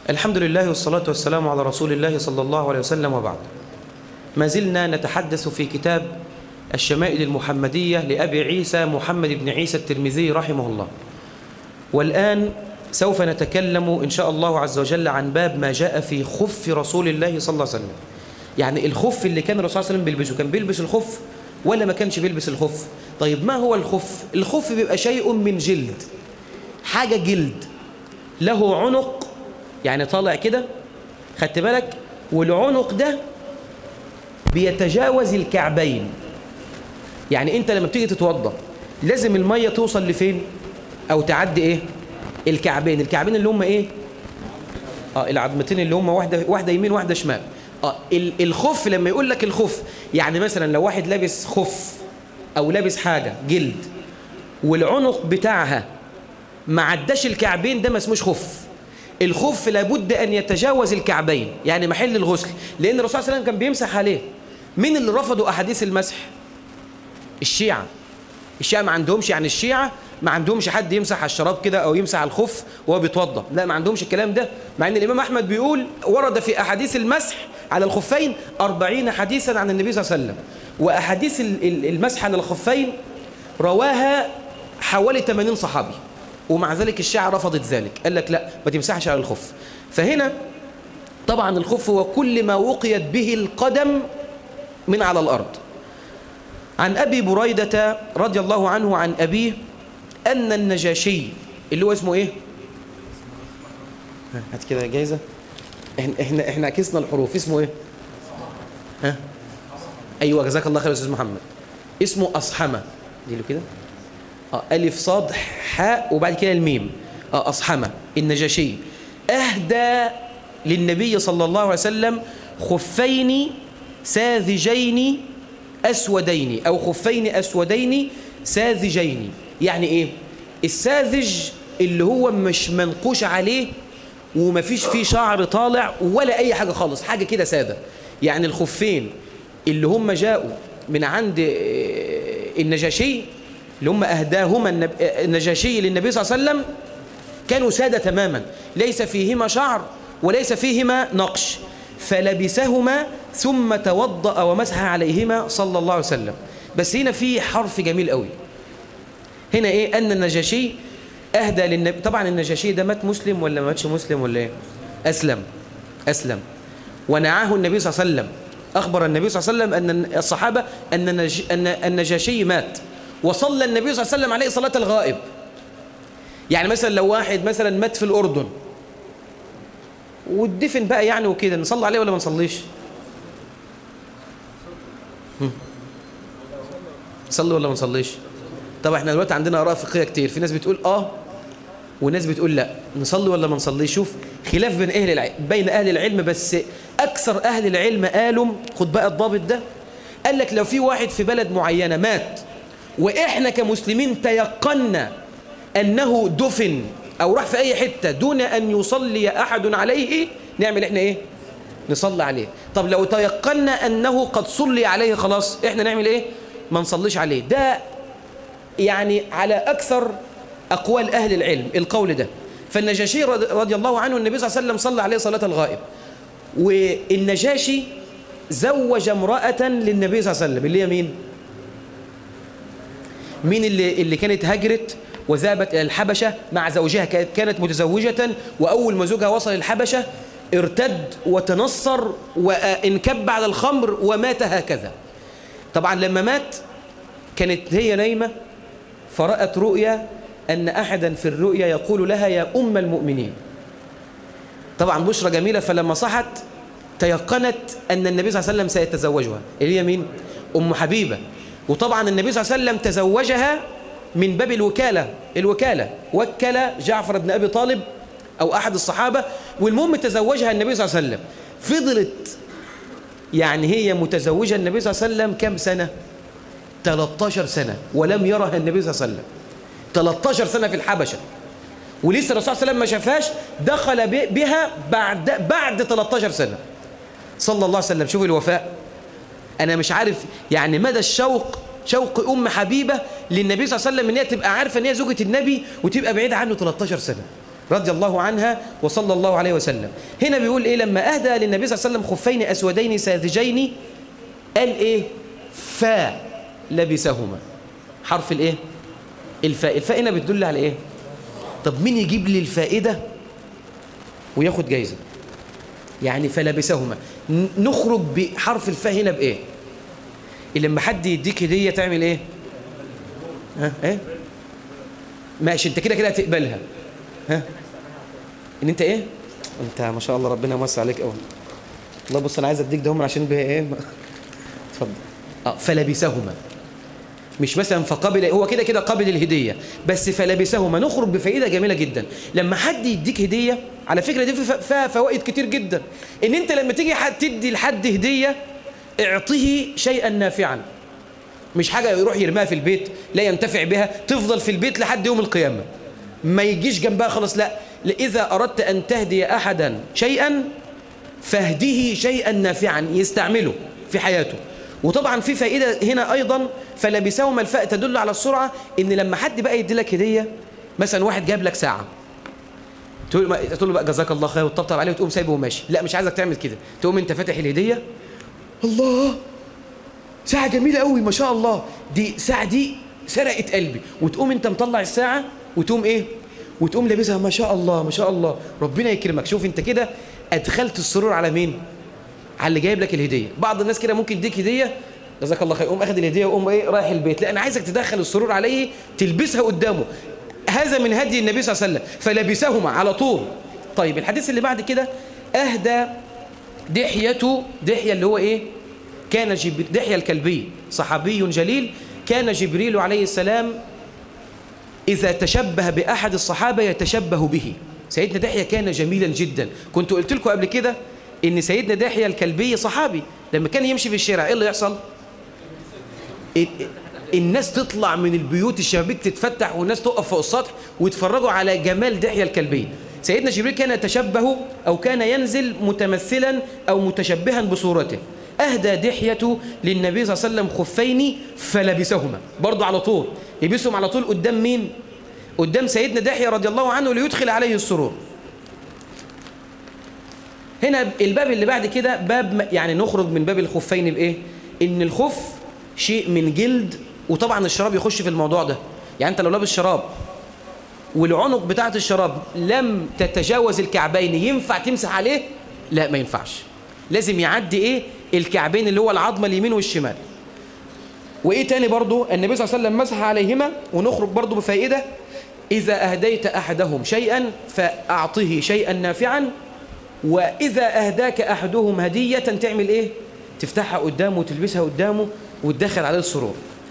الحمد لله والصلاة والسلام على رسول الله صلى الله عليه وسلم، وبعد. ما زلنا نتحدث في كتاب الشمائل المحمدية لأبي عيسى محمد بن عيسى الترمذي رحمه الله. والآن سوف نتكلم إن شاء الله عز وجل عن باب ما جاء في خف رسول الله صلى الله عليه وسلم. يعني الخف اللي كان الرسول صلى الله عليه وسلم بيلبسه، كان بيلبس الخف ولا ما كانش بيلبس الخف؟ طيب ما هو الخف؟ الخف بيبقى شيء من جلد، حاجة جلد له عنق، يعني طالع كده، خدت بالك؟ والعنق ده بيتجاوز الكعبين. يعني انت لما بتيجي تتوضا لازم المية توصل لفين؟ او تعدي ايه؟ الكعبين. الكعبين اللي هم ايه؟ العظمتين اللي هم واحدة يمين واحدة شمال. الخف لما يقول لك الخف، يعني مثلا لو واحد لابس خف او لابس حاجة جلد والعنق بتاعها ما عداش الكعبين، ده ما اسموش خف. الخف لابد أن يتجاوز الكعبين، يعني محل الغسل، لأن الرسول صلى الله عليه وسلم كان بيمسح عليه. مين اللي رفضوا أحاديث المسح؟ الشيعة. الشيعة ما عندهمش، يعني الشيعة ما عندهمش حد يمسح على الشراب كده أو يمسح على الخف وهو بيتوضا، لا، ما عندهمش الكلام ده. مع أن الإمام أحمد بيقول ورد في أحاديث المسح على الخفين 40 حديثا عن النبي صلى الله عليه وسلم، وأحاديث المسح على الخفين رواها حوالي 80 صحابي، ومع ذلك الشيعة رفضت ذلك، قال لك لا، ما تمسحش على الخف. فهنا طبعا الخف هو كل ما وقيت به القدم من على الأرض. عن أبي بريدة رضي الله عنه عن أبيه أن النجاشي، اللي هو اسمه إيه؟ هات كده جايزة. إحنا عكسنا الحروف. اسمه إيه؟ ها؟ أيوة، جزاك الله خير يا أستاذ محمد. اسمه أصحمة. دي له كده. ألف صاد حاء وبعد كده الميم. أصحمة النجاشي أهدى للنبي صلى الله عليه وسلم خفين ساذجين أسودين، أو خفين أسودين ساذجين. يعني إيه؟ الساذج اللي هو مش منقوش عليه ومفيش فيه شعر طالع ولا أي حاجة خالص، حاجة كده سادة. يعني الخفين اللي هم جاءوا من عند النجاشي، اللي هم أهداهما النجاشي للنبي صلى الله عليه وسلم، كانوا سادة تماما، ليس فيهما شعر وليس فيهما نقش، فلبسهما ثم توضأ ومسح عليهما صلى الله عليه وسلم. بس هنا في حرف جميل قوي. هنا إيه؟ أن النجاشي أهدى للنبي. طبعا النجاشي ده مات مسلم ولا ما ماتش مسلم ولا إيه؟ أسلم. ونعاه النبي صلى الله عليه وسلم. أخبر النبي صلى الله عليه وسلم أن الصحابة أن النجاشي مات، وصلى النبي صلى الله عليه وسلم عليه صلاة الغائب. يعني مثلا لو واحد مثلا مات في الأردن والدفن بقى يعني وكده، نصلي عليه ولا ما نصليش؟ نصلي ولا ما نصليش؟ طبعا احنا دلوقتي عندنا آراء فقهية كتير، في ناس بتقول وناس بتقول لا. نصلي ولا ما نصليش؟ شوف، خلاف بين أهل العلم، بس أكثر أهل العلم قالوا، خد بقى الضابط ده، قال لك لو في واحد في بلد معينة مات وإحنا كمسلمين تيقنا أنه دفن أو راح في أي حتة دون أن يصلي أحد عليه، نعمل إحنا إيه؟ نصلي عليه. طب لو تيقنا أنه قد صلي عليه خلاص، إحنا نعمل إيه؟ ما نصليش عليه. ده يعني على أكثر أقوال أهل العلم القول ده. فالنجاشي رضي الله عنه النبي صلى الله عليه وسلم صلى عليه صلاة الغائب، والنجاشي زوج امرأة للنبي صلى الله عليه وسلم، اللي هي مين اللي كانت هجرت وذهبت إلى الحبشة مع زوجها، كانت متزوجة، وأول ما زوجها وصل الحبشة ارتد وتنصر وانكب على الخمر ومات هكذا. طبعا لما مات كانت هي نايمة، فرأت رؤيا أن أحدا في الرؤيا يقول لها يا أم المؤمنين. طبعا بشرى جميلة. فلما صحت تيقنت أن النبي صلى الله عليه وسلم سيتزوجها، اللي هي مين؟ أم حبيبة. وطبعا النبي صلى الله عليه وسلم تزوجها من باب الوكالة، وكل جعفر بن أبي طالب أو أحد الصحابة، والمهم تزوجها النبي صلى الله عليه وسلم. فضلت يعني هي متزوجة النبي صلى الله عليه وسلم كم سنة؟ 13 سنة، ولم يرها النبي صلى الله عليه وسلم. 13 سنة في الحبشة، ولسه الرسول صلى الله عليه وسلم ما شافهاش، دخل بها بعد 13 سنة صلى الله عليه وسلم. شوف الوفاء. أنا مش عارف يعني مدى شوق أم حبيبة للنبي صلى الله عليه وسلم، إن هي تبقى عارفة إن هي زوجة النبي وتبقى بعيدة عنه 13 سنة. رضي الله عنها وصلى الله عليه وسلم. هنا بيقول إيه؟ لما أهدى للنبي صلى الله عليه وسلم خفين أسودين ساذجين قال إيه؟ فلبسهما. حرف الإيه؟ الفاء. الفاء هنا بتدل على إيه؟ طب مين يجيب لي الفائدة وياخد جايزة؟ يعني فلبسهما، نخرج بحرف الفاء هنا بإيه؟ لما حد يديك هدية تعمل إيه؟ ها؟ إيه؟ ماشي، أنت كده هتقبلها. ها؟ إن أنت إيه؟ أنت ما شاء الله ربنا يمسي عليك أوي. الله بص أنا عايز أديك ده هم عشان بها إيه؟ اتفضل. فلبسهما، مش مثلا فقبل، هو كده قبل الهدية، بس فلبسهما نخرج بفائدة جميلة جدا. لما حد يديك هدية، على فكرة دي فيها فوائد كتير جدا. إن أنت لما تيجي تدي لحد هدية اعطيه شيئا نافعا، مش حاجة يروح يرميها في البيت لا ينتفع بها تفضل في البيت لحد يوم القيامة، ما يجيش جنبها خلاص. لا، إذا أردت أن تهدي أحدا شيئا فاهديه شيئا نافعا يستعمله في حياته. وطبعا في فائدة هنا أيضا، فلبسهما الفاء تدل على السرعة. إن لما حد بقى يدي لك هدية، مثلا واحد جاب لك ساعة، تقول له بقى جزاك الله خير وتطبطب عليه وتقوم سايبه وماشي. لا، مش عايزك تعمل كده. تقوم انت فاتح الهدية، الله ساعة جميلة قوي ما شاء الله، دي ساعة دي سرقت قلبي، وتقوم انت مطلع الساعة وتقوم ايه؟ وتقوم لابسها ما شاء الله ما شاء الله ربنا يكرمك. شوف انت كده ادخلت السرور على مين؟ على اللي جايب لك الهدية. بعض الناس كده ممكن يديك هدية جزاك الله خير، قوم اخد الهدية وقوم ايه رايح البيت. لا، انا عايزك تدخل السرور عليه، تلبسها قدامه. هذا من هدي النبي صلى الله عليه وسلم، فلبسهما على طول. طيب الحديث اللي بعد كده، أهدى دحية اللي هو إيه؟ كان دحية الكلبي صحابي جليل، كان جبريل عليه السلام إذا تشبه بأحد الصحابة يتشبه به. سيدنا دحية كان جميلا جدا. كنت قلت لكم قبل كده إن سيدنا دحية الكلبي صحابي، لما كان يمشي في الشارع إيه اللي يحصل؟ الناس تطلع من البيوت، الشبابيك تتفتح والناس تقف فوق السطح ويتفرجوا على جمال دحية الكلبي. سيدنا جبريل كان يتشبه أو كان ينزل متمثلا أو متشبها بصورته. أهدى دحية للنبي صلى الله عليه وسلم خفين فلبسهما، برضو على طول يلبسهم على طول. قدام مين؟ قدام سيدنا دحية رضي الله عنه ليدخل عليه السرور. هنا الباب اللي بعد كده باب، يعني نخرج من باب الخفين بإيه؟ إن الخف شيء من جلد، وطبعا الشراب يخش في الموضوع ده. يعني أنت لو لابس شراب والعنق بتاعت الشراب لم تتجاوز الكعبين، ينفع تمسح عليه؟ لا، ما ينفعش، لازم يعدي إيه؟ الكعبين اللي هو العظمة اليمين والشمال. وإيه تاني برضو؟ النبي صلى الله عليه وسلم مسح عليهما. ونخرج برضو بفائدة، إذا أهديت أحدهم شيئا فأعطه شيئا نافعا، وإذا أهداك أحدهم هدية تعمل إيه؟ تفتحها قدامه وتلبسها قدامه وتدخل عليه السرور.